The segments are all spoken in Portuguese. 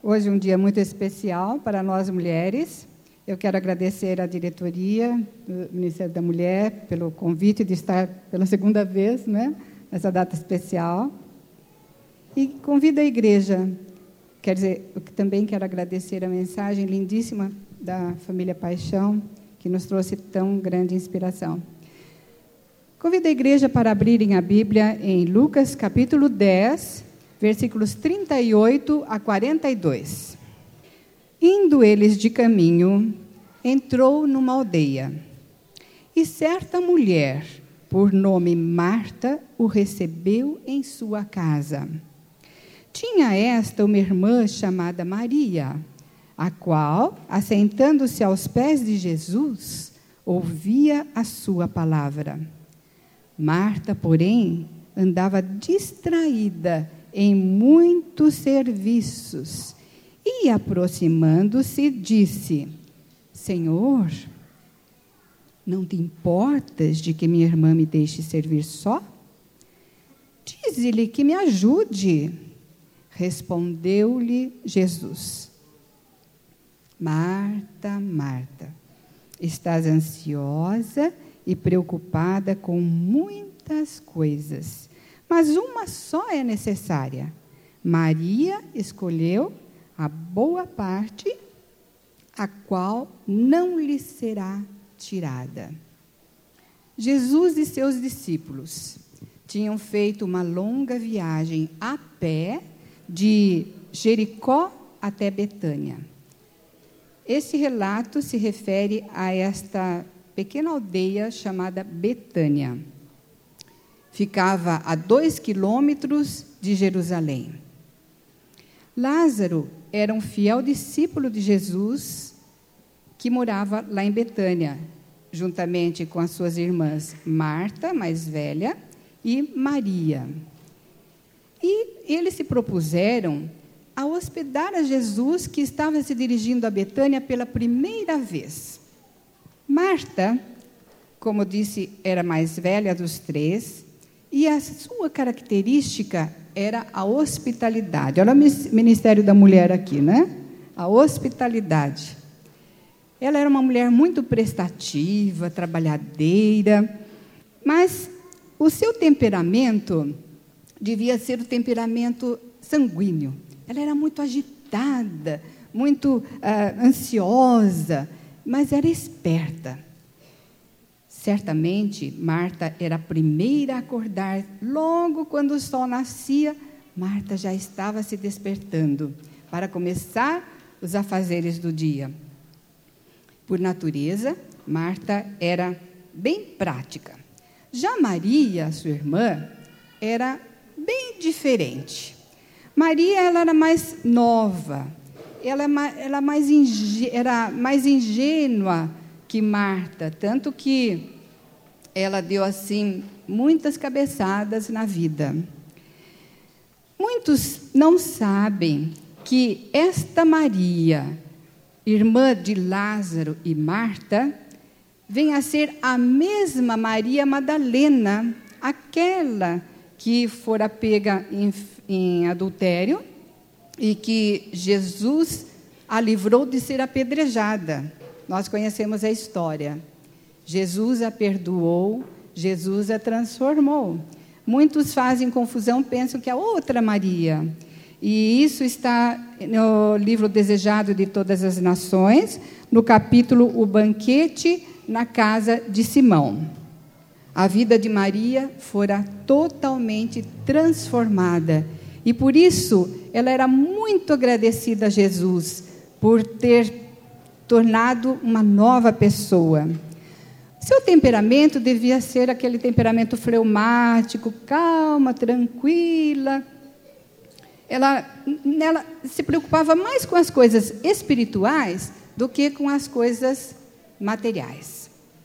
Hoje é um dia muito especial para nós mulheres. Eu quero agradecer à diretoria do Ministério da Mulher pelo convite de estar pela segunda vez, né, nessa data especial. E convido a igreja, quer dizer, eu também quero agradecer a mensagem lindíssima da família Paixão, que nos trouxe tão grande inspiração. Convido a igreja para abrirem a Bíblia em Lucas, capítulo 10, versículos 38 a 42. Indo eles de caminho, entrou numa aldeia, e certa mulher, por nome Marta, o recebeu em sua casa. Tinha esta uma irmã chamada Maria, a qual, assentando-se aos pés de Jesus, ouvia a sua palavra. Marta, porém, andava distraída em muitos serviços, e, aproximando-se, disse: Senhor, não te importas de que minha irmã me deixe servir só? Dize-lhe que me ajude. Respondeu-lhe Jesus: Marta, Marta, estás ansiosa e preocupada com muitas coisas, mas uma só é necessária. Maria escolheu a boa parte, a qual não lhe será tirada. Jesus e seus discípulos tinham feito uma longa viagem a pé de Jericó até Betânia. Esse relato se refere a esta pequena aldeia chamada Betânia. Ficava a 2 quilômetros de Jerusalém. Lázaro era um fiel discípulo de Jesus que morava lá em Betânia, juntamente com as suas irmãs Marta, mais velha, e Maria. E eles se propuseram a hospedar a Jesus, que estava se dirigindo a Betânia pela primeira vez. Marta, como disse, era mais velha dos três, e a sua característica era a hospitalidade. Olha o Ministério da Mulher aqui, né? A hospitalidade. Ela era uma mulher muito prestativa, trabalhadeira, mas o seu temperamento devia ser o temperamento sanguíneo. Ela era muito agitada, muito ansiosa, mas era esperta. Certamente, Marta era a primeira a acordar. Logo quando o sol nascia, Marta já estava se despertando para começar os afazeres do dia. Por natureza, Marta era bem prática. Já Maria, sua irmã, era bem diferente. Maria, ela era mais nova, ela era mais ingênua que Marta, tanto que ela deu, assim, muitas cabeçadas na vida. Muitos não sabem que esta Maria, irmã de Lázaro e Marta, vem a ser a mesma Maria Madalena, aquela que fora pega em adultério e que Jesus a livrou de ser apedrejada. Nós conhecemos a história. Jesus a perdoou, Jesus a transformou. Muitos fazem confusão, pensam que é outra Maria. E isso está no livro Desejado de Todas as Nações, no capítulo O Banquete na Casa de Simão. A vida de Maria fora totalmente transformada. E por isso, ela era muito agradecida a Jesus por ter tornado uma nova pessoa. Seu temperamento devia ser aquele temperamento fleumático, calma, tranquila. Ela se preocupava mais com as coisas espirituais do que com as coisas materiais.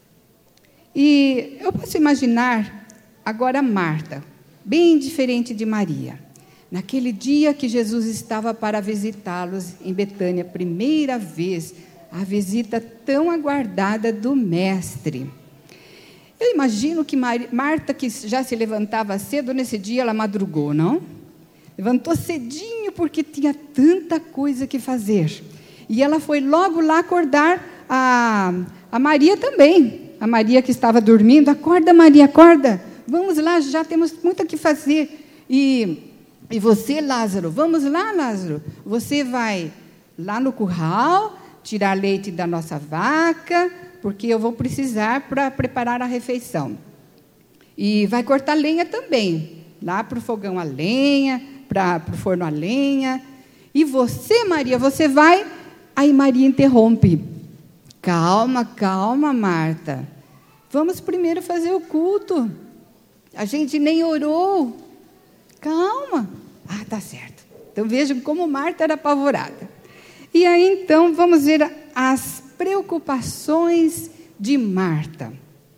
E eu posso imaginar agora Marta, bem diferente de Maria. Naquele dia que Jesus estava para visitá-los em Betânia, primeira vez, a visita tão aguardada do Mestre. Eu imagino que Marta, que já se levantava cedo, nesse dia ela madrugou, não? Levantou cedinho porque tinha tanta coisa que fazer. E ela foi logo lá acordar a Maria também. A Maria que estava dormindo. Acorda, Maria, acorda. Vamos lá, já temos muito o que fazer. E você, Lázaro, vamos lá, Lázaro. Você vai lá no curral, tirar leite da nossa vaca, porque eu vou precisar para preparar a refeição. E vai cortar lenha também, lá para o fogão a lenha, para o forno a lenha. E você, Maria, você vai... Aí Maria interrompe. Calma, calma, Marta. Vamos primeiro fazer o culto. A gente nem orou. Calma. Ah, tá certo. Então vejam como Marta era apavorada. E aí então vamos ver as preocupações de Marta.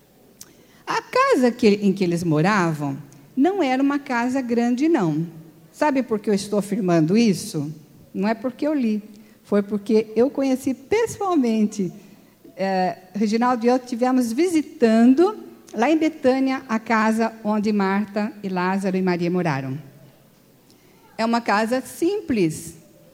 A casa em que eles moravam não era uma casa grande, não. Sabe por que eu estou afirmando isso? Não é porque eu li. Foi porque eu conheci pessoalmente. Reginaldo e eu estivemos visitando, lá em Betânia, a casa onde Marta e Lázaro e Maria moraram. É uma casa simples,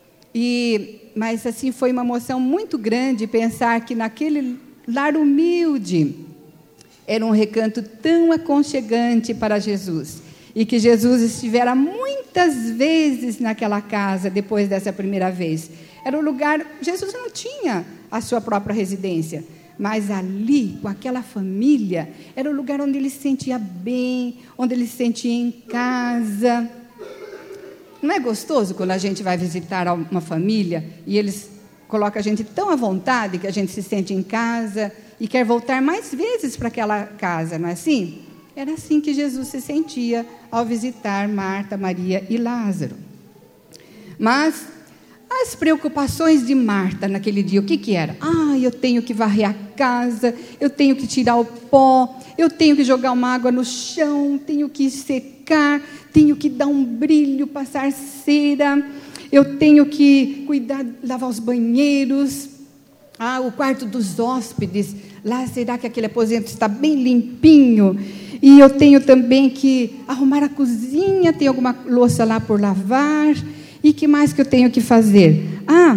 mas assim foi uma emoção muito grande pensar que naquele lar humilde era um recanto tão aconchegante para Jesus. E que Jesus estivera muitas vezes naquela casa depois dessa primeira vez. Era um lugar, Jesus não tinha a sua própria residência, mas ali, com aquela família, era o lugar onde ele se sentia bem, onde ele se sentia em casa. Não é gostoso quando a gente vai visitar uma família e eles colocam a gente tão à vontade que a gente se sente em casa e quer voltar mais vezes para aquela casa, não é assim? Era assim que Jesus se sentia ao visitar Marta, Maria e Lázaro. Mas as preocupações de Marta naquele dia, o que era? Eu tenho que varrer a casa, eu tenho que tirar o pó, eu tenho que jogar uma água no chão, tenho que secar, tenho que dar um brilho, passar cera, eu tenho que cuidar, lavar os banheiros, o quarto dos hóspedes, lá será que aquele aposento está bem limpinho? E eu tenho também que arrumar a cozinha, tem alguma louça lá por lavar. E que mais que eu tenho que fazer?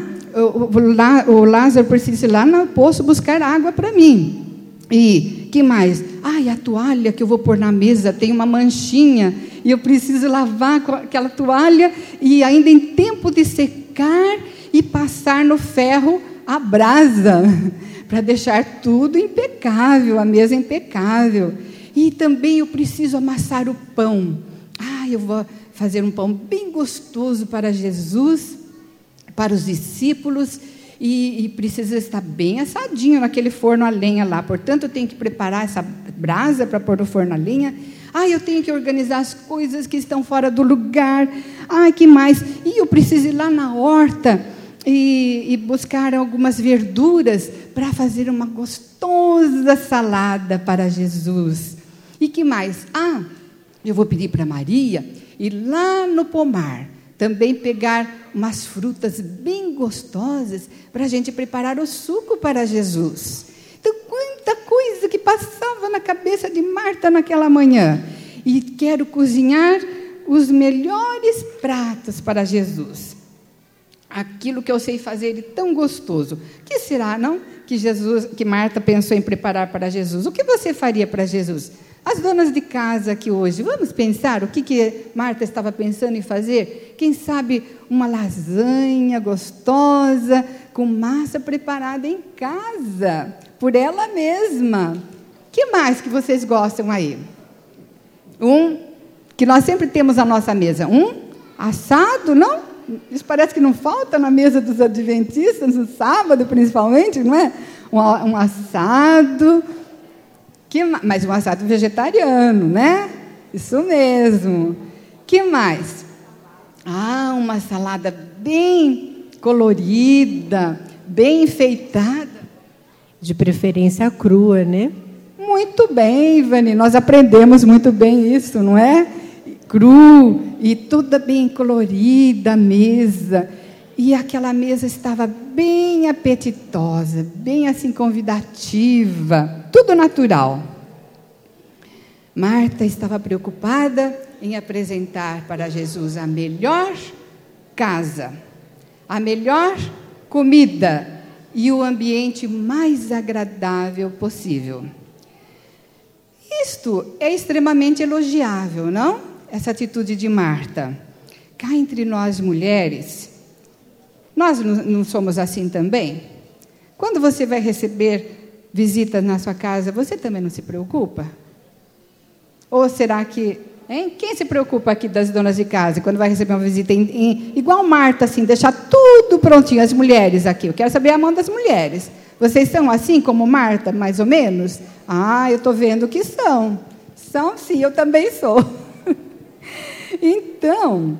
O Lázaro precisa ir lá no poço buscar água para mim. E que mais? A toalha que eu vou pôr na mesa tem uma manchinha e eu preciso lavar com aquela toalha e ainda em tempo de secar e passar no ferro a brasa para deixar tudo impecável, a mesa impecável. E também eu preciso amassar o pão. Eu vou fazer um pão bem gostoso para Jesus, para os discípulos, e precisa estar bem assadinho naquele forno a lenha lá. Portanto, eu tenho que preparar essa brasa para pôr no forno a lenha. Eu tenho que organizar as coisas que estão fora do lugar. Que mais? E eu preciso ir lá na horta e buscar algumas verduras para fazer uma gostosa salada para Jesus. E que mais? Eu vou pedir para Maria ir lá no pomar, também pegar umas frutas bem gostosas para a gente preparar o suco para Jesus. Então, quanta coisa que passava na cabeça de Marta naquela manhã. E quero cozinhar os melhores pratos para Jesus. Aquilo que eu sei fazer de tão gostoso. Que será, não? Que Marta pensou em preparar para Jesus. O que você faria para Jesus? As donas de casa aqui hoje, vamos pensar o que Marta estava pensando em fazer? Quem sabe uma lasanha gostosa, com massa preparada em casa, por ela mesma. O que mais que vocês gostam aí? Que nós sempre temos na nossa mesa. Assado, não? Isso parece que não falta na mesa dos adventistas, no sábado principalmente, não é? Um assado... Mas um assado vegetariano, né? Isso mesmo. Que mais? Uma salada bem colorida, bem enfeitada. De preferência crua, né? Muito bem, Ivani. Nós aprendemos muito bem isso, não é? Cru e toda bem colorida a mesa. E aquela mesa estava bem apetitosa, bem assim convidativa, tudo natural. Marta estava preocupada em apresentar para Jesus a melhor casa, a melhor comida e o ambiente mais agradável possível. Isto é extremamente elogiável, não? Essa atitude de Marta. Cá entre nós mulheres, nós não somos assim também? Quando você vai receber visitas na sua casa, você também não se preocupa? Ou será que... Quem se preocupa aqui das donas de casa quando vai receber uma visita igual Marta, assim, deixar tudo prontinho, as mulheres aqui? Eu quero saber a mão das mulheres. Vocês são assim como Marta, mais ou menos? Ah, eu estou vendo que são. São sim, eu também sou. Então,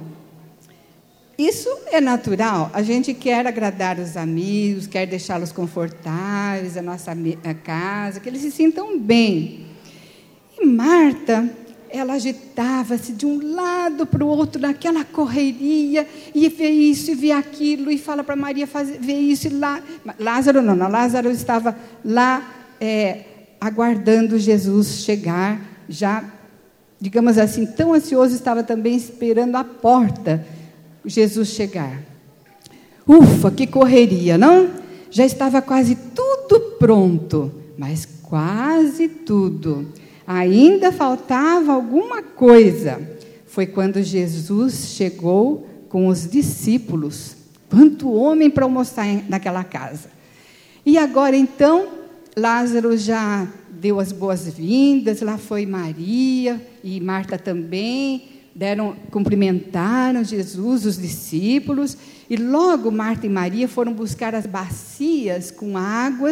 isso é natural. A gente quer agradar os amigos, quer deixá-los confortáveis, a nossa casa, que eles se sintam bem. E Marta, ela agitava-se de um lado para o outro, naquela correria, e vê isso e vê aquilo, e fala para Maria ver isso e lá. Lázaro estava lá aguardando Jesus chegar, já, digamos assim, tão ansioso, estava também esperando a porta Jesus chegar. Ufa, que correria, não? Já estava quase tudo pronto, mas quase tudo. Ainda faltava alguma coisa. Foi quando Jesus chegou com os discípulos. Quanto homem para almoçar naquela casa. E agora, então, Lázaro já deu as boas-vindas. Lá foi Maria e Marta também. Cumprimentaram Jesus, os discípulos. E logo Marta e Maria foram buscar as bacias com água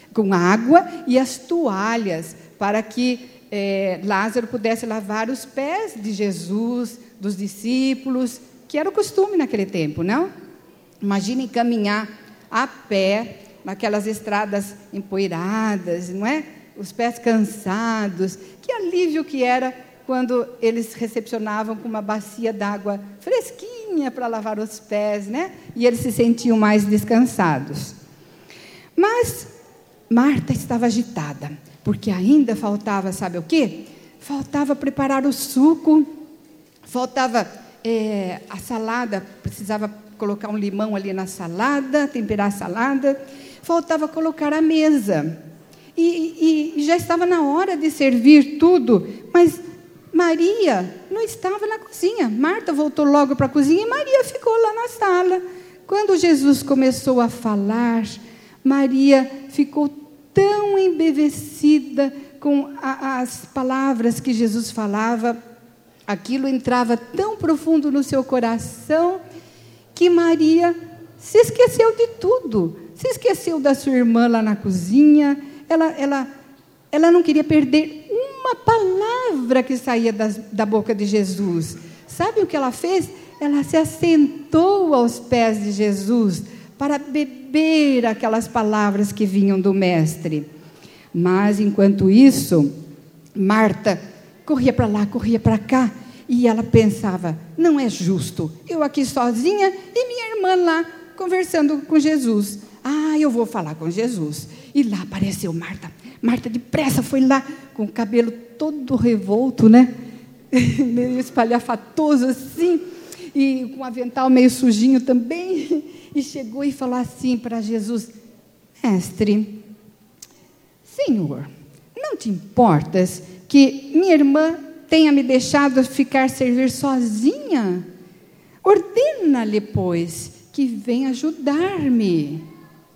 e as toalhas para que Lázaro pudesse lavar os pés de Jesus, dos discípulos, que era o costume naquele tempo, não? Imaginem caminhar a pé, naquelas estradas empoeiradas, não é? Os pés cansados. Que alívio que era quando eles recepcionavam com uma bacia d'água fresquinha para lavar os pés, né? E eles se sentiam mais descansados. Mas Marta estava agitada, porque ainda faltava, sabe o quê? Faltava preparar o suco, faltava a salada, precisava colocar um limão ali na salada, temperar a salada, faltava colocar a mesa. E já estava na hora de servir tudo, mas Maria não estava na cozinha. Marta voltou logo para a cozinha e Maria ficou lá na sala. Quando Jesus começou a falar, Maria ficou tão embevecida com as palavras que Jesus falava, aquilo entrava tão profundo no seu coração, que Maria se esqueceu de tudo, se esqueceu da sua irmã lá na cozinha, ela não queria perder uma palavra que saía da boca de Jesus. Sabe o que ela fez? Ela se assentou aos pés de Jesus, para beber aquelas palavras que vinham do Mestre. Mas, enquanto isso, Marta corria para lá, corria para cá, e ela pensava, não é justo, eu aqui sozinha e minha irmã lá, conversando com Jesus. Ah, eu vou falar com Jesus. E lá apareceu Marta. Marta depressa foi lá, com o cabelo todo revolto, né? Meio espalhafatoso assim, e com o avental meio sujinho também, e chegou e falou assim para Jesus: Mestre, Senhor, não te importas que minha irmã tenha me deixado ficar servir sozinha? Ordena-lhe, pois, que venha ajudar-me.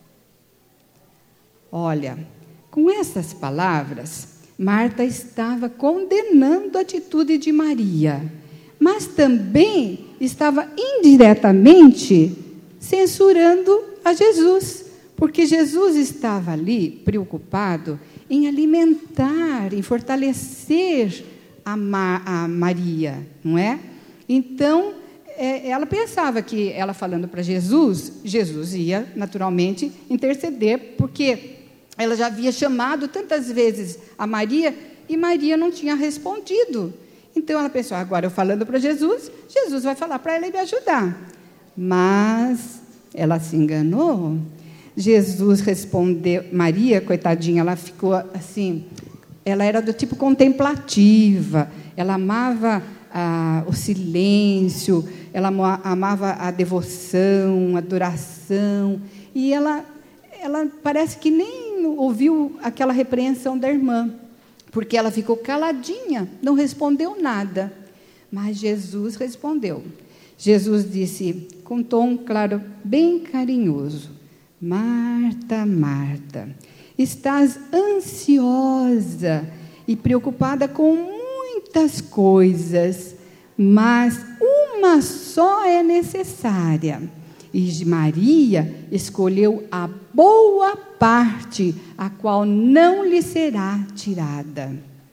Olha, com essas palavras, Marta estava condenando a atitude de Maria, mas também estava indiretamente censurando a Jesus, porque Jesus estava ali preocupado em alimentar, em fortalecer a Maria, não é? Então, ela pensava que ela falando para Jesus, Jesus ia naturalmente interceder, porque ela já havia chamado tantas vezes a Maria e Maria não tinha respondido. Então ela pensou, agora eu falando para Jesus, Jesus vai falar para ela e me ajudar. Mas ela se enganou. Jesus respondeu, Maria, coitadinha, ela ficou assim, ela era do tipo contemplativa, ela amava o silêncio, ela amava a devoção, a adoração, e ela parece que nem ouviu aquela repreensão da irmã, porque ela ficou caladinha, não respondeu nada. Mas Jesus respondeu. Jesus disse, com um tom, claro, bem carinhoso: Marta, Marta, estás ansiosa e preocupada com muitas coisas, mas uma só é necessária. E Maria escolheu a boa parte, a qual não lhe será tirada.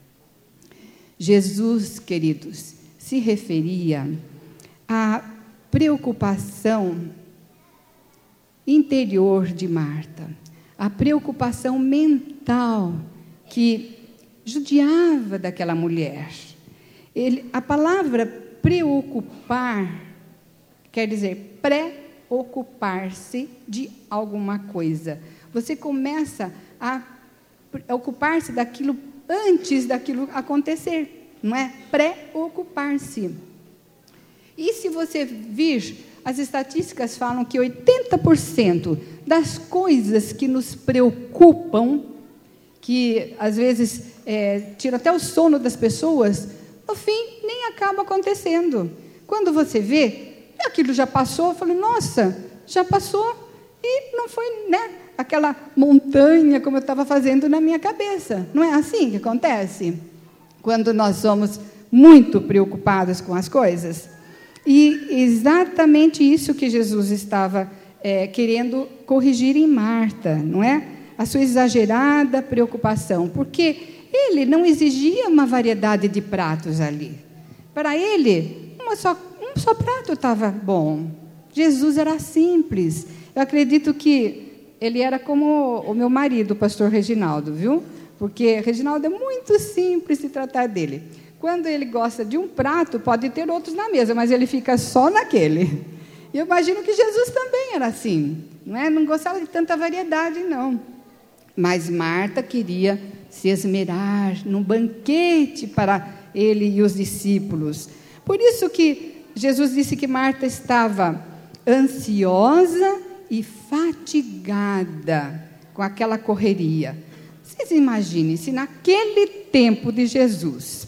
Jesus, queridos, se referia à preocupação interior de Marta, a preocupação mental que judiava daquela mulher. A palavra preocupar quer dizer preocupar-se de alguma coisa. Você começa a ocupar-se daquilo antes daquilo acontecer, não é? Preocupar-se. E se você vir, as estatísticas falam que 80% das coisas que nos preocupam, que às vezes tiram até o sono das pessoas, no fim nem acaba acontecendo. Quando você vê, aquilo já passou, eu falei, nossa, já passou, e não foi, aquela montanha como eu estava fazendo na minha cabeça. Não é assim que acontece? Quando nós somos muito preocupados com as coisas. E exatamente isso que Jesus estava querendo corrigir em Marta, não é? A sua exagerada preocupação, porque ele não exigia uma variedade de pratos ali. Para ele, um só prato estava bom. Jesus era simples. Eu acredito que ele era como o meu marido, o pastor Reginaldo, viu? Porque Reginaldo é muito simples se tratar dele. Quando ele gosta de um prato, pode ter outros na mesa, mas ele fica só naquele. E eu imagino que Jesus também era assim, não é? Não gostava de tanta variedade, não. Mas Marta queria se esmerar num banquete para ele e os discípulos. Por isso que Jesus disse que Marta estava ansiosa e fatigada com aquela correria. Vocês imaginem, se naquele tempo de Jesus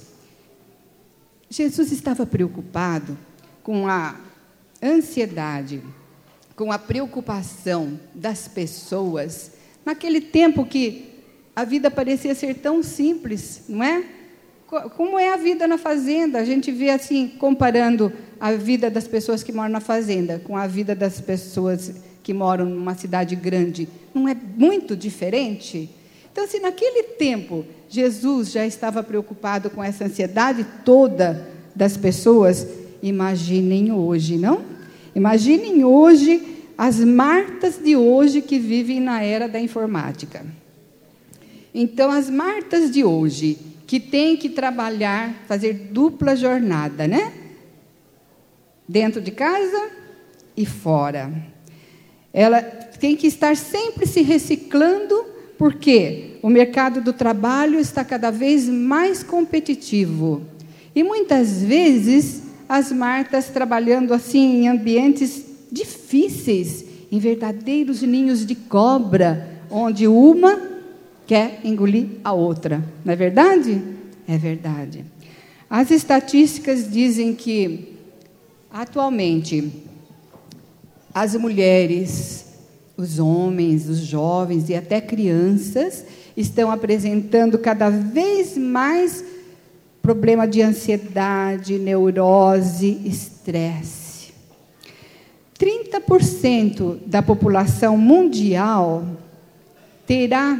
estava preocupado com a ansiedade, com a preocupação das pessoas, naquele tempo que a vida parecia ser tão simples, não é? Como é a vida na fazenda? A gente vê assim, comparando a vida das pessoas que moram na fazenda com a vida das pessoas que moram numa cidade grande. Não é muito diferente? Então, se naquele tempo Jesus já estava preocupado com essa ansiedade toda das pessoas, imaginem hoje, não? Imaginem hoje as Martas de hoje que vivem na era da informática. Então, as Martas de hoje, que têm que trabalhar, fazer dupla jornada, né? Dentro de casa e fora. Ela tem que estar sempre se reciclando, porque o mercado do trabalho está cada vez mais competitivo. E muitas vezes as Martas trabalhando assim em ambientes difíceis, em verdadeiros ninhos de cobra, onde uma quer engolir a outra. Não é verdade? É verdade. As estatísticas dizem que, atualmente, as mulheres, os homens, os jovens e até crianças estão apresentando cada vez mais problema de ansiedade, neurose, estresse. 30% da população mundial terá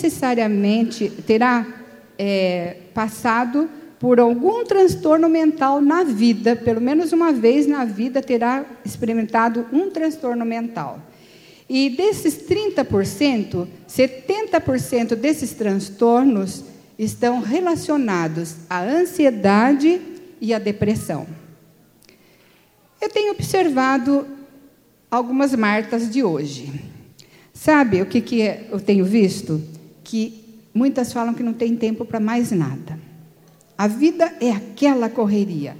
passado por algum transtorno mental na vida, pelo menos uma vez na vida terá experimentado um transtorno mental. E desses 30%, 70% desses transtornos estão relacionados à ansiedade e à depressão. Eu tenho observado algumas Martas de hoje. Sabe o que eu tenho visto? Que muitas falam que não tem tempo para mais nada. A vida é aquela correria.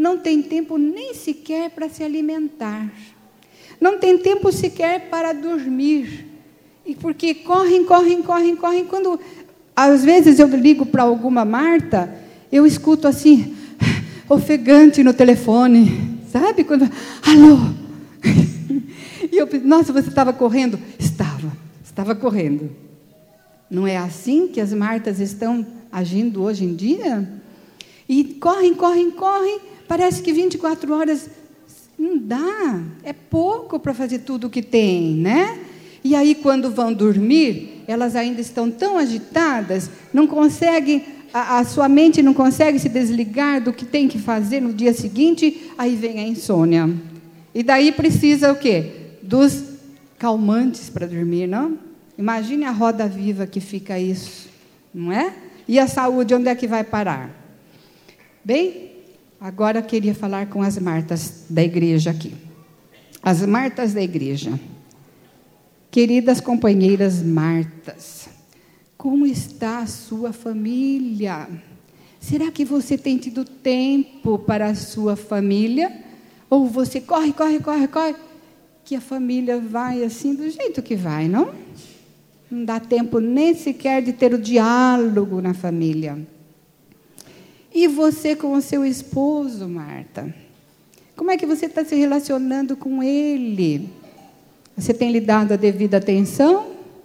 não tem tempo nem sequer para se alimentar. Não tem tempo sequer para dormir. E porque correm. Quando, às vezes, eu ligo para alguma Marta, eu escuto assim, ofegante no telefone. Sabe? Quando, alô? E eu penso, nossa, você estava correndo? Estava correndo. Não é assim que as Martas estão agindo hoje em dia? E correm. Parece que 24 horas não dá. É pouco para fazer tudo o que tem, né? E aí, quando vão dormir, elas ainda estão tão agitadas, não conseguem, a sua mente não consegue se desligar do que tem que fazer no dia seguinte, aí vem a insônia. E daí precisa o quê? Dos calmantes para dormir, não? Imagine a roda viva que fica isso, não é? E a saúde, onde é que vai parar? Bem, agora eu queria falar com as Martas da igreja aqui. As Martas da igreja. Queridas companheiras Martas, como está a sua família? Será que você tem tido tempo para a sua família? Ou você corre, que a família vai assim do jeito que vai, não? Não dá tempo nem sequer de ter o diálogo na família. E você com o seu esposo, Marta? Como é que você está se relacionando com ele? Você tem lhe dado a devida atenção?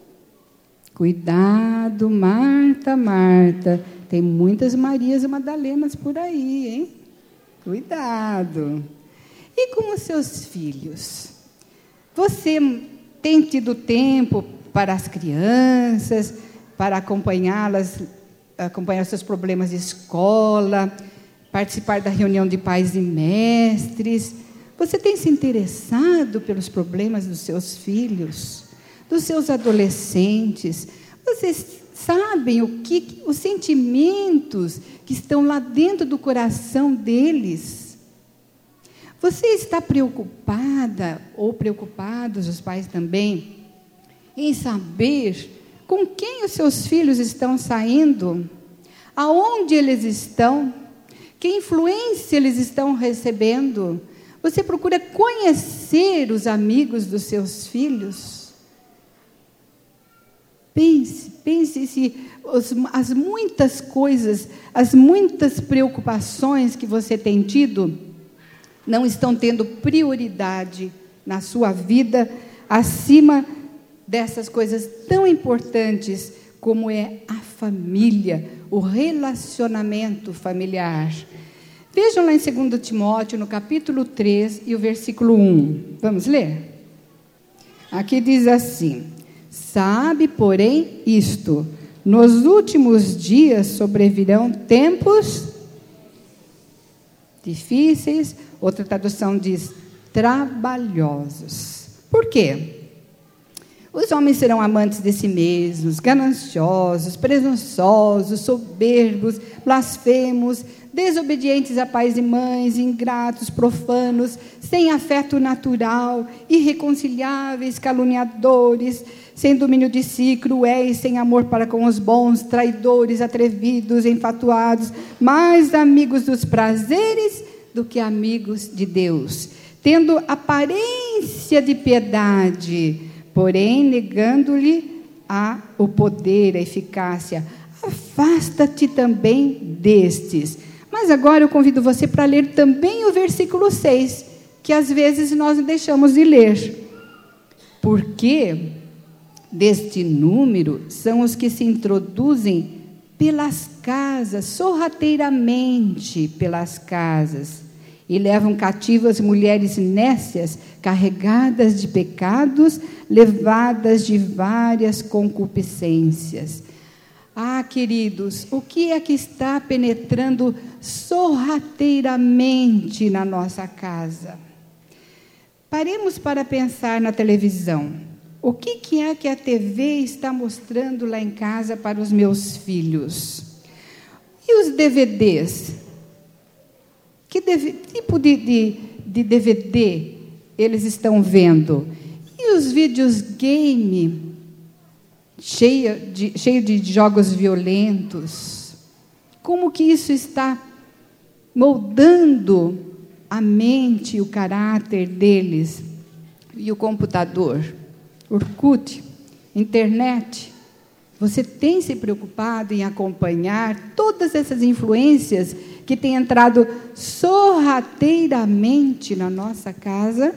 Cuidado, Marta. Tem muitas Marias e Madalenas por aí, hein? Cuidado. E com os seus filhos? Você tem tido tempo para as crianças, para acompanhá-las, acompanhar seus problemas de escola, participar da reunião de pais e mestres? Você tem se interessado pelos problemas dos seus filhos, dos seus adolescentes? Vocês sabem os sentimentos que estão lá dentro do coração deles? Você está preocupada, ou preocupados, os pais também, em saber com quem os seus filhos estão saindo? Aonde eles estão? Que influência eles estão recebendo? Você procura conhecer os amigos dos seus filhos? Pense se as muitas coisas, as muitas preocupações que você tem tido, não estão tendo prioridade na sua vida, acima dessas coisas tão importantes como é a família, o relacionamento familiar. Vejam lá em 2 Timóteo, no capítulo 3 e o versículo 1. Vamos ler? Aqui diz assim: sabe, porém, isto, nos últimos dias sobrevirão tempos difíceis, outra tradução diz trabalhosos. Por quê? Os homens serão amantes de si mesmos, gananciosos, presunçosos, soberbos, blasfemos, desobedientes a pais e mães, ingratos, profanos, sem afeto natural, irreconciliáveis, caluniadores, sem domínio de si, cruéis, sem amor para com os bons, traidores, atrevidos, enfatuados, mais amigos dos prazeres do que amigos de Deus, tendo aparência de piedade, porém negando-lhe o poder, a eficácia. Afasta-te também destes. Mas agora eu convido você para ler também o versículo 6, que às vezes nós deixamos de ler. Porque deste número são os que se introduzem pelas casas, sorrateiramente pelas casas, e levam cativas mulheres nécias, carregadas de pecados, levadas de várias concupiscências. Ah, queridos, o que é que está penetrando sorrateiramente na nossa casa? Paremos para pensar na televisão. O que é que a TV está mostrando lá em casa para os meus filhos? E os DVDs? Que tipo de DVD eles estão vendo? E os videogame cheio de jogos violentos? Como que isso está moldando a mente e o caráter deles. E o computador, Orkut, internet. Você tem se preocupado em acompanhar todas essas influências que têm entrado sorrateiramente na nossa casa?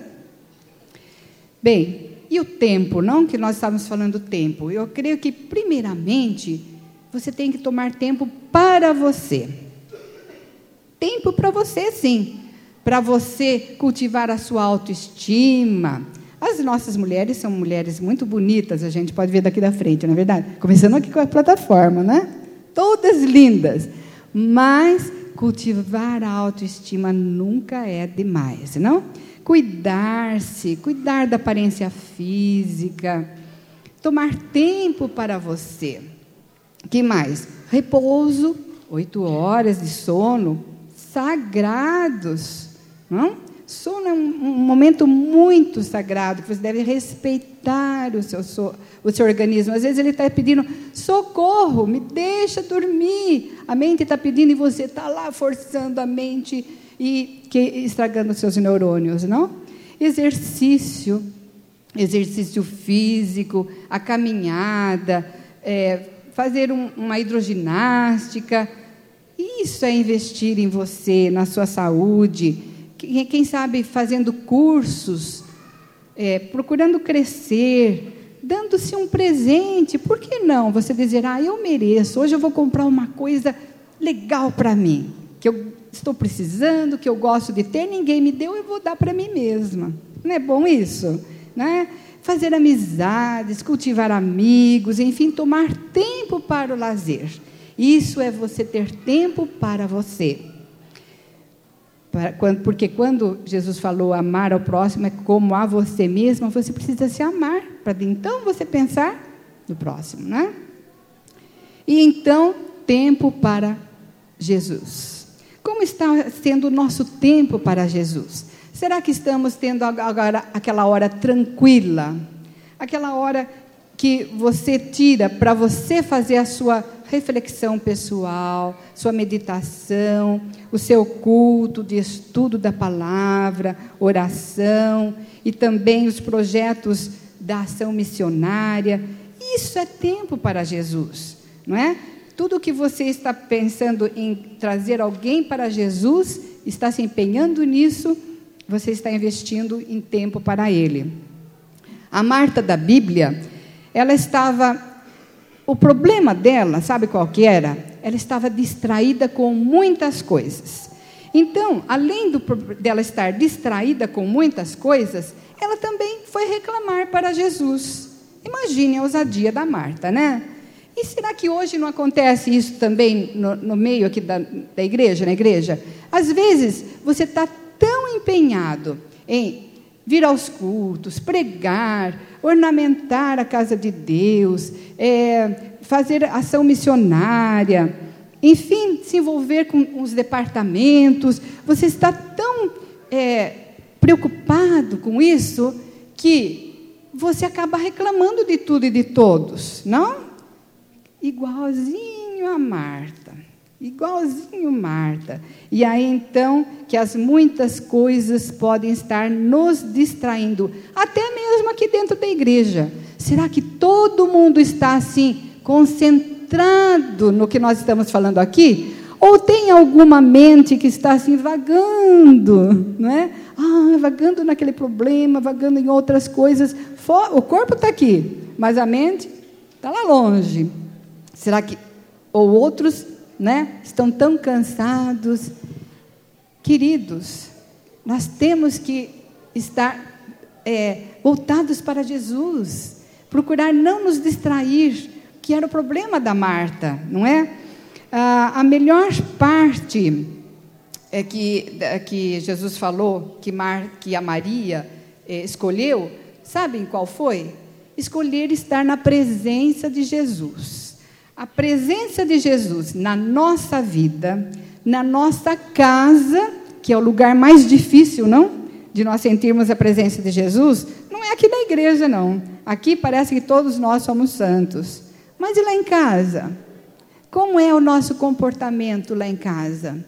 Bem, e o tempo, não? Que nós estávamos falando do tempo. Eu creio que, primeiramente, você tem que tomar tempo para você. Tempo para você, sim. Para você cultivar a sua autoestima. As nossas mulheres são mulheres muito bonitas, a gente pode ver daqui da frente, não é verdade? Começando aqui com a plataforma, né? Todas lindas. Mas cultivar a autoestima nunca é demais, não? Cuidar-se, cuidar da aparência física, tomar tempo para você. Que mais? Repouso, 8 horas de sono, sagrados, não? Sono é um momento muito sagrado, que você deve respeitar o seu organismo. Às vezes ele está pedindo, socorro, me deixa dormir. A mente está pedindo e você está lá forçando a mente e estragando os seus neurônios, não? Exercício físico, a caminhada, fazer uma hidroginástica. Isso é investir em você, na sua saúde. Quem sabe fazendo cursos, procurando crescer, dando-se um presente. Por que não você dizer, eu mereço, hoje eu vou comprar uma coisa legal para mim, que eu estou precisando, que eu gosto de ter, ninguém me deu, eu vou dar para mim mesma. Não é bom isso? Né? Fazer amizades, cultivar amigos, enfim, tomar tempo para o lazer. Isso é você ter tempo para você. Porque quando Jesus falou amar ao próximo é como a você mesmo, você precisa se amar, para então você pensar no próximo, né? E então, tempo para Jesus. Como está sendo o nosso tempo para Jesus? Será que estamos tendo agora aquela hora tranquila? Aquela hora que você tira para você fazer a sua reflexão pessoal, sua meditação, o seu culto de estudo da palavra, oração e também os projetos da ação missionária. Isso é tempo para Jesus, não é? Tudo que você está pensando em trazer alguém para Jesus, está se empenhando nisso, você está investindo em tempo para Ele. A Marta da Bíblia, ela estava... O problema dela, sabe qual que era? Ela estava distraída com muitas coisas. Então, além dela estar distraída com muitas coisas, ela também foi reclamar para Jesus. Imagine a ousadia da Marta, né? E será que hoje não acontece isso também no meio aqui da igreja, na igreja? Às vezes, você está tão empenhado em vir aos cultos, pregar, ornamentar a casa de Deus, fazer ação missionária, enfim, se envolver com os departamentos. Você está tão preocupado com isso que você acaba reclamando de tudo e de todos, não? Igualzinho a Marta. Igualzinho Marta. E aí, então, que as muitas coisas podem estar nos distraindo, até mesmo aqui dentro da igreja. Será que todo mundo está, assim, concentrado no que nós estamos falando aqui? Ou tem alguma mente que está, assim, vagando, não é? Vagando naquele problema, vagando em outras coisas. O corpo está aqui, mas a mente está lá longe. Será que... Ou outros... né? Estão tão cansados. Queridos, nós temos que estar voltados para Jesus, procurar não nos distrair, que era o problema da Marta, não é? A melhor parte que Jesus falou, que a Maria escolheu, sabem qual foi? Escolher estar na presença de Jesus. A presença de Jesus na nossa vida, na nossa casa, que é o lugar mais difícil, não? De nós sentirmos a presença de Jesus, não é aqui na igreja, não. Aqui parece que todos nós somos santos. Mas e lá em casa? Como é o nosso comportamento lá em casa?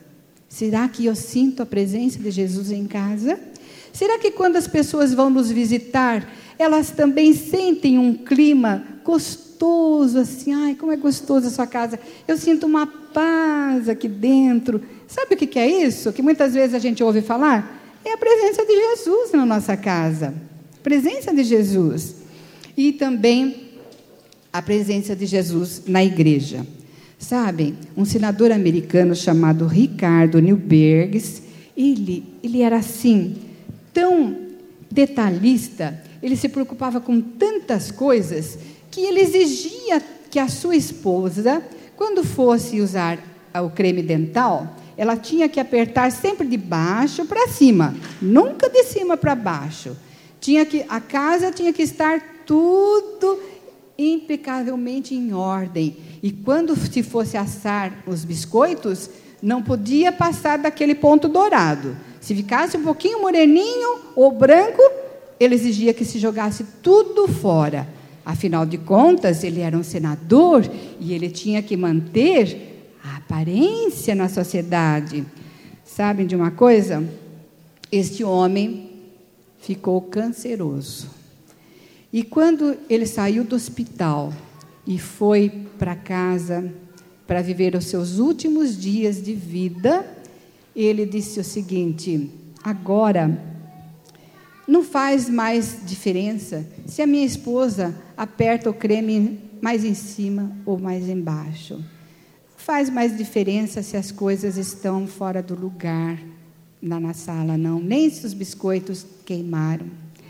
Será que eu sinto a presença de Jesus em casa? Será que quando as pessoas vão nos visitar, elas também sentem um clima gostoso, assim, ai, como é gostoso a sua casa. Eu sinto uma paz aqui dentro. Sabe o que é isso? Que muitas vezes a gente ouve falar? É a presença de Jesus na nossa casa. Presença de Jesus. E também a presença de Jesus na igreja. Sabem, um senador americano chamado Ricardo Newbergs, ele era assim, tão detalhista, ele se preocupava com tantas coisas, que ele exigia que a sua esposa, quando fosse usar o creme dental, ela tinha que apertar sempre de baixo para cima, nunca de cima para baixo. A casa tinha que estar tudo impecavelmente em ordem. E quando se fosse assar os biscoitos, não podia passar daquele ponto dourado. Se ficasse um pouquinho moreninho ou branco, ele exigia que se jogasse tudo fora. Afinal de contas, ele era um senador e ele tinha que manter a aparência na sociedade. Sabem de uma coisa? Este homem ficou canceroso. E quando ele saiu do hospital e foi para casa para viver os seus últimos dias de vida, ele disse o seguinte: agora não faz mais diferença se a minha esposa aperta o creme mais em cima ou mais embaixo. Não faz mais diferença se as coisas estão fora do lugar na sala, não. Nem se os biscoitos queimaram.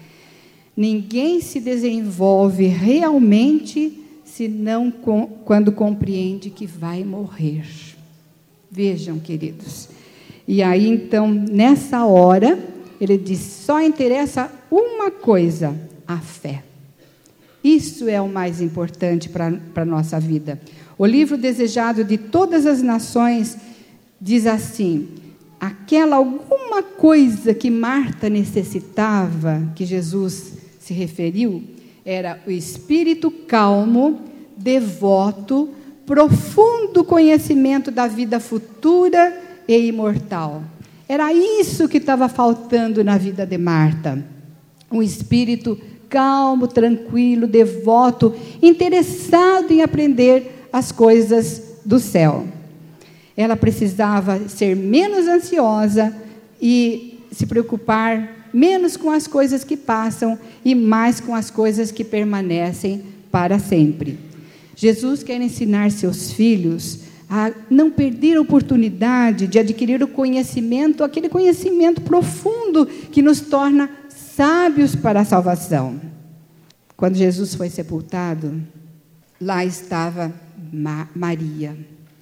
Ninguém se desenvolve realmente senão quando compreende que vai morrer. Vejam, queridos. E aí, então, nessa hora, ele diz, só interessa uma coisa, a fé. Isso é o mais importante para a nossa vida. O livro Desejado de Todas as Nações diz assim, aquela alguma coisa que Marta necessitava, que Jesus se referiu, era o espírito calmo, devoto, profundo conhecimento da vida futura e imortal. Era isso que estava faltando na vida de Marta. Um espírito calmo, tranquilo, devoto, interessado em aprender as coisas do céu. Ela precisava ser menos ansiosa e se preocupar menos com as coisas que passam e mais com as coisas que permanecem para sempre. Jesus quer ensinar seus filhos a não perder a oportunidade de adquirir o conhecimento, aquele conhecimento profundo que nos torna sábios para a salvação. Quando Jesus foi sepultado, lá estava Maria.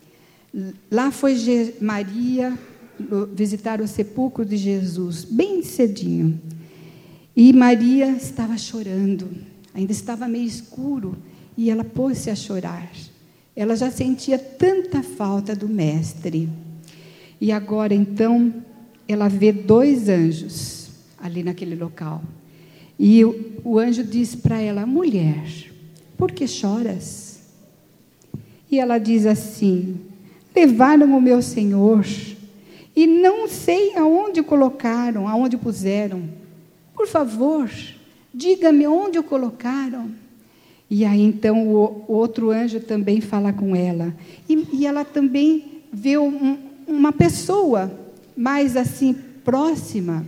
Lá foi Maria visitar o sepulcro de Jesus, bem cedinho. E Maria estava chorando, ainda estava meio escuro, e ela pôs-se a chorar. Ela já sentia tanta falta do Mestre. E agora, então, ela vê 2 anjos ali naquele local. E o anjo diz para ela, mulher, por que choras? E ela diz assim, levaram o meu Senhor e não sei aonde colocaram, aonde puseram. Por favor, diga-me onde o colocaram. E aí, então, o outro anjo também fala com ela. E ela também vê uma pessoa mais assim, próxima,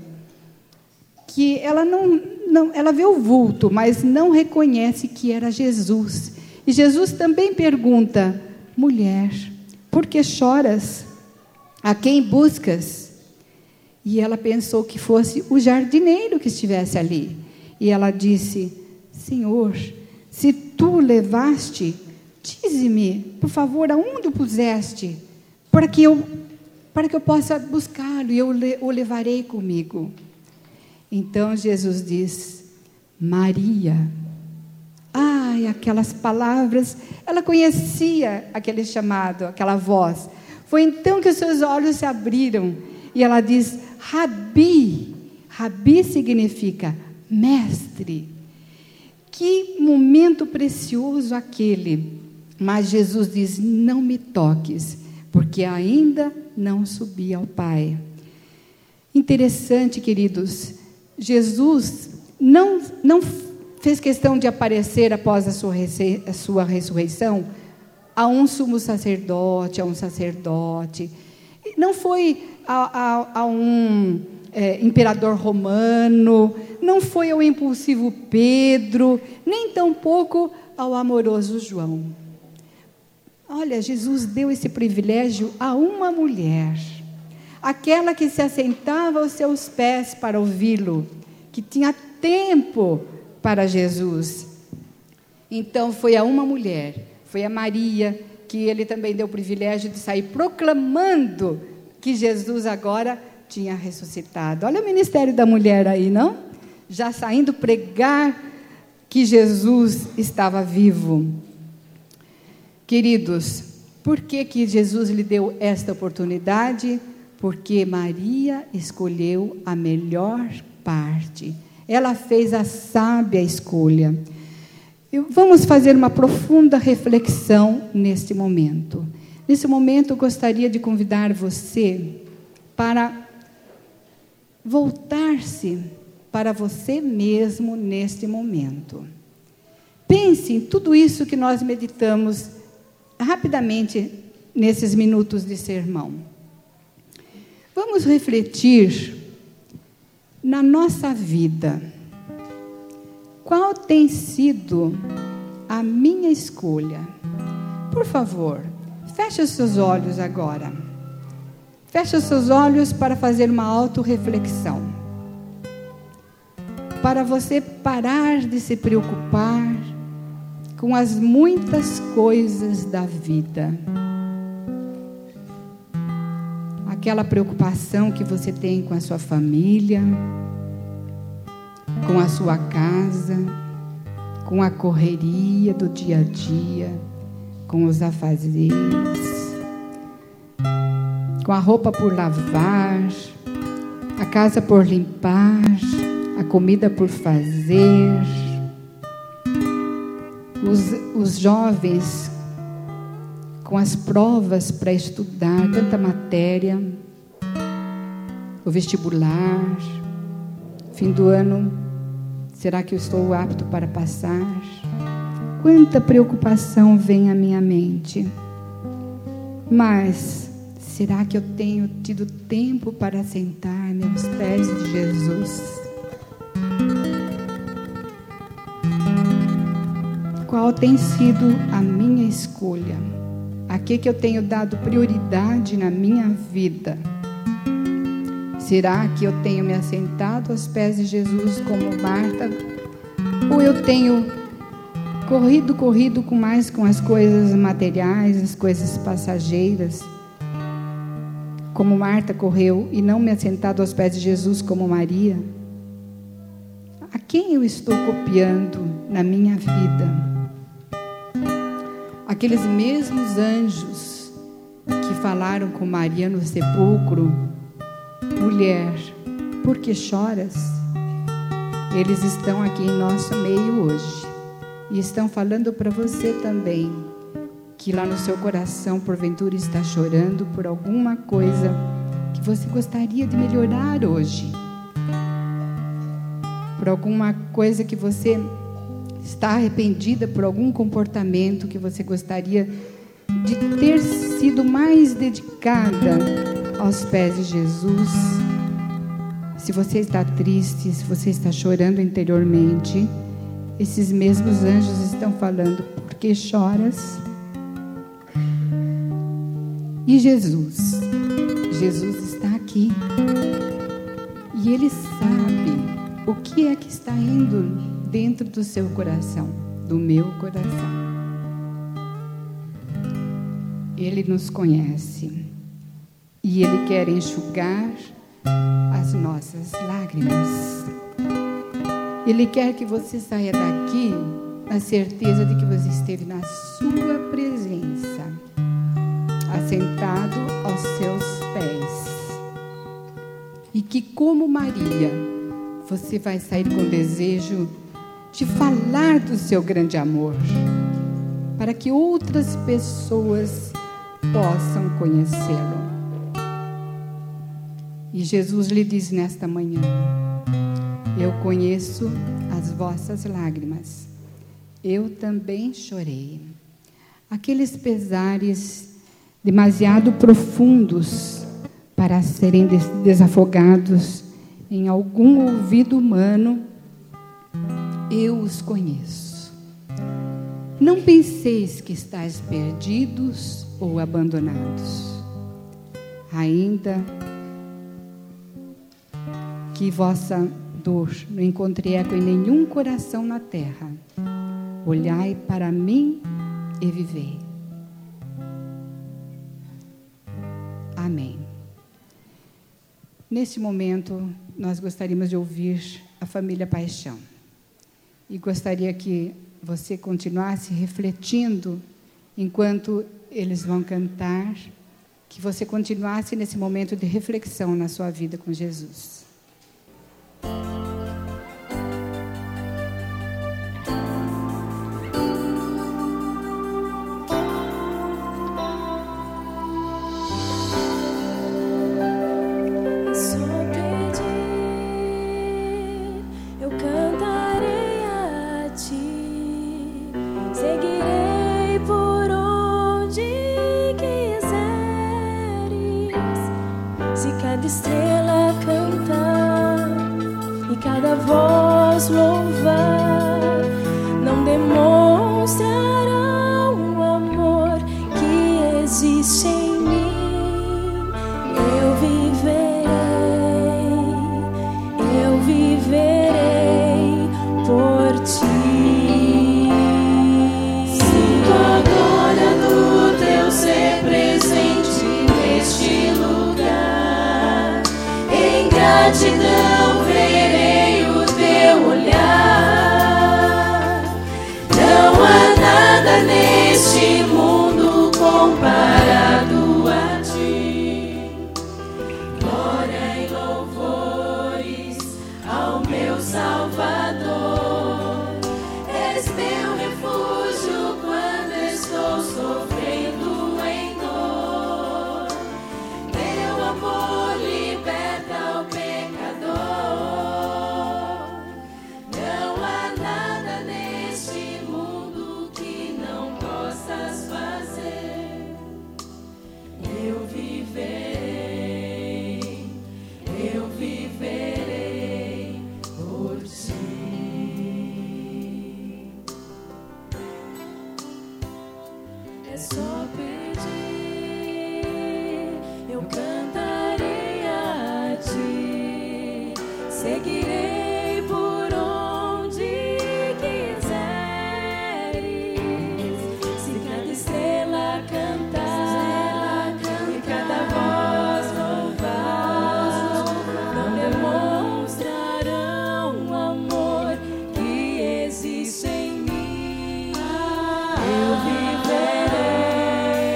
que ela ela vê o vulto, mas não reconhece que era Jesus. E Jesus também pergunta, mulher, por que choras? A quem buscas? E ela pensou que fosse o jardineiro que estivesse ali. E ela disse, Senhor, se tu o levaste, dize-me, por favor, aonde o puseste, para que eu possa buscá-lo e eu o levarei comigo. Então Jesus diz, Maria. Ai, aquelas palavras, ela conhecia aquele chamado, aquela voz. Foi então que os seus olhos se abriram e ela diz, Rabi. Rabi significa mestre. Que momento precioso aquele. Mas Jesus diz, não me toques, porque ainda não subia ao Pai. Interessante, queridos, Jesus não fez questão de aparecer após a sua ressurreição a um sumo sacerdote, a um sacerdote. Não foi a um imperador romano, não foi ao impulsivo Pedro, nem tampouco ao amoroso João. Olha, Jesus deu esse privilégio a uma mulher, aquela que se assentava aos seus pés para ouvi-lo, que tinha tempo para Jesus. Então foi a uma mulher, foi a Maria, que ele também deu o privilégio de sair proclamando que Jesus agora tinha ressuscitado. Olha o ministério da mulher aí, não? Já saindo pregar que Jesus estava vivo. Queridos, por que Jesus lhe deu esta oportunidade? Porque Maria escolheu a melhor parte. Ela fez a sábia escolha. Vamos fazer uma profunda reflexão neste momento. Nesse momento, eu gostaria de convidar você para voltar-se para você mesmo neste momento. Pense em tudo isso que nós meditamos rapidamente nesses minutos de sermão. Vamos refletir na nossa vida. Qual tem sido a minha escolha? Por favor, feche os seus olhos agora. Feche os seus olhos para fazer uma autorreflexão. Para você parar de se preocupar com as muitas coisas da vida. Aquela preocupação que você tem com a sua família, com a sua casa, com a correria do dia a dia, com os afazeres, com a roupa por lavar, a casa por limpar, a comida por fazer. Os jovens com as provas para estudar, tanta matéria, o vestibular, fim do ano, será que eu estou apto para passar? Quanta preocupação vem à minha mente. Mas será que eu tenho tido tempo para sentar-me aos pés de Jesus? Qual tem sido a minha escolha? A que eu tenho dado prioridade na minha vida? Será que eu tenho me assentado aos pés de Jesus como Marta? Ou eu tenho corrido mais com as coisas materiais, as coisas passageiras, como Marta correu, e não me assentado aos pés de Jesus como Maria? A quem eu estou copiando na minha vida? Aqueles mesmos anjos que falaram com Maria no sepulcro: mulher, por que choras? Eles estão aqui em nosso meio hoje e estão falando para você também, que lá no seu coração porventura está chorando por alguma coisa que você gostaria de melhorar hoje, por alguma coisa que você está arrependida, por algum comportamento que você gostaria de ter sido mais dedicada aos pés de Jesus. Se você está triste, se você está chorando interiormente, esses mesmos anjos estão falando: por que choras? E Jesus está aqui, e Ele sabe o que é que está indo dentro do seu coração, do meu coração. Ele nos conhece e Ele quer enxugar as nossas lágrimas. Ele quer que você saia daqui na certeza de que você esteve na sua presença, assentado aos seus pés, e que, como Maria, você vai sair com desejo de falar do seu grande amor, para que outras pessoas possam conhecê-lo. E Jesus lhe diz nesta manhã: eu conheço as vossas lágrimas, eu também chorei. Aqueles pesares demasiado profundos para serem desafogados em algum ouvido humano, eu os conheço. Não penseis que estáis perdidos ou abandonados, ainda que vossa dor não encontre eco em nenhum coração na terra. Olhai para mim e vivei. Amém. Neste momento, nós gostaríamos de ouvir a família Paixão. E gostaria que você continuasse refletindo enquanto eles vão cantar, que você continuasse nesse momento de reflexão na sua vida com Jesus. Estrela cantar e cada voz louvar, não demonstrarão o amor que existe em mim. Eu viverei por ti. Sinto a glória do teu ser presente neste lugar. Gratidão, verei o teu olhar. Não há nada neste mundo comparado a ti. Glória e louvores ao meu Salvador. És meu refúgio quando estou sofrendo em dor. Teu amor liberta o pecador. Não há nada neste mundo que não possas fazer. Eu viverei por ti. É só pedir, eu cantarei a ti. Seguirei por onde quiseres. Se cada estrela cantar e cada voz louvar, não demonstrarão o amor que existe em mim. Eu viverei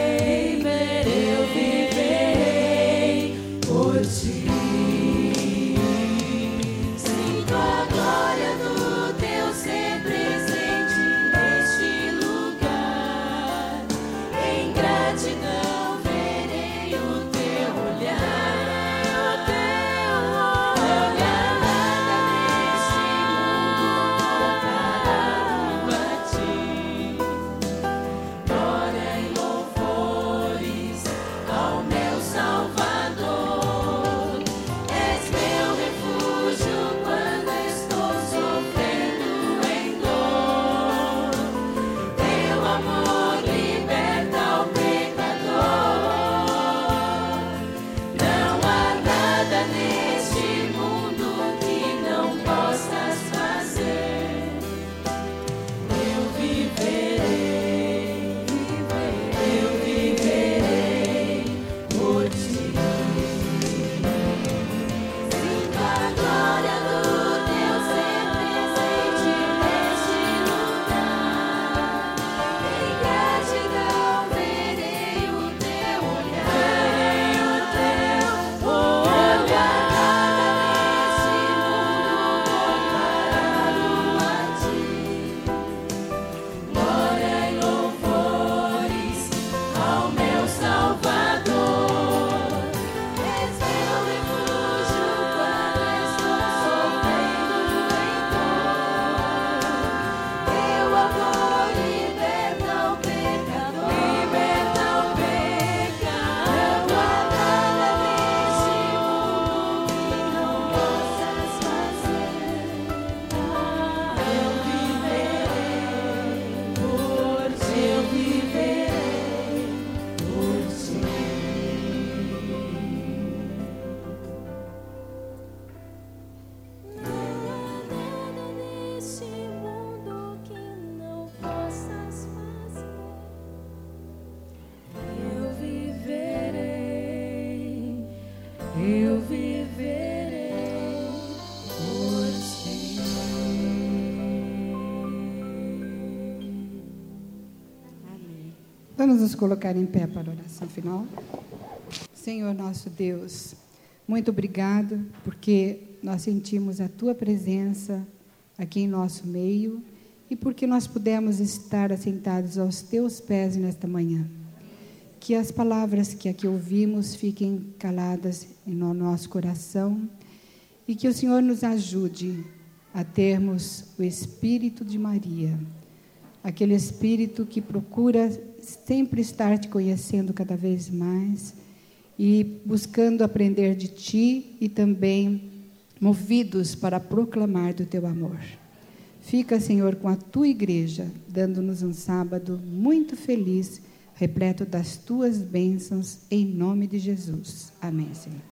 eu viverei por ti. Vamos nos colocar em pé para a oração final. Senhor nosso Deus, muito obrigado porque nós sentimos a Tua presença aqui em nosso meio e porque nós pudemos estar assentados aos Teus pés nesta manhã. Que as palavras que aqui ouvimos fiquem caladas no nosso coração e que o Senhor nos ajude a termos o Espírito de Maria, aquele Espírito que procura sempre estar Te conhecendo cada vez mais e buscando aprender de Ti e também movidos para proclamar do Teu amor. Fica, Senhor, com a Tua igreja, dando-nos um sábado muito feliz, repleto das Tuas bênçãos, em nome de Jesus. Amém, Senhor.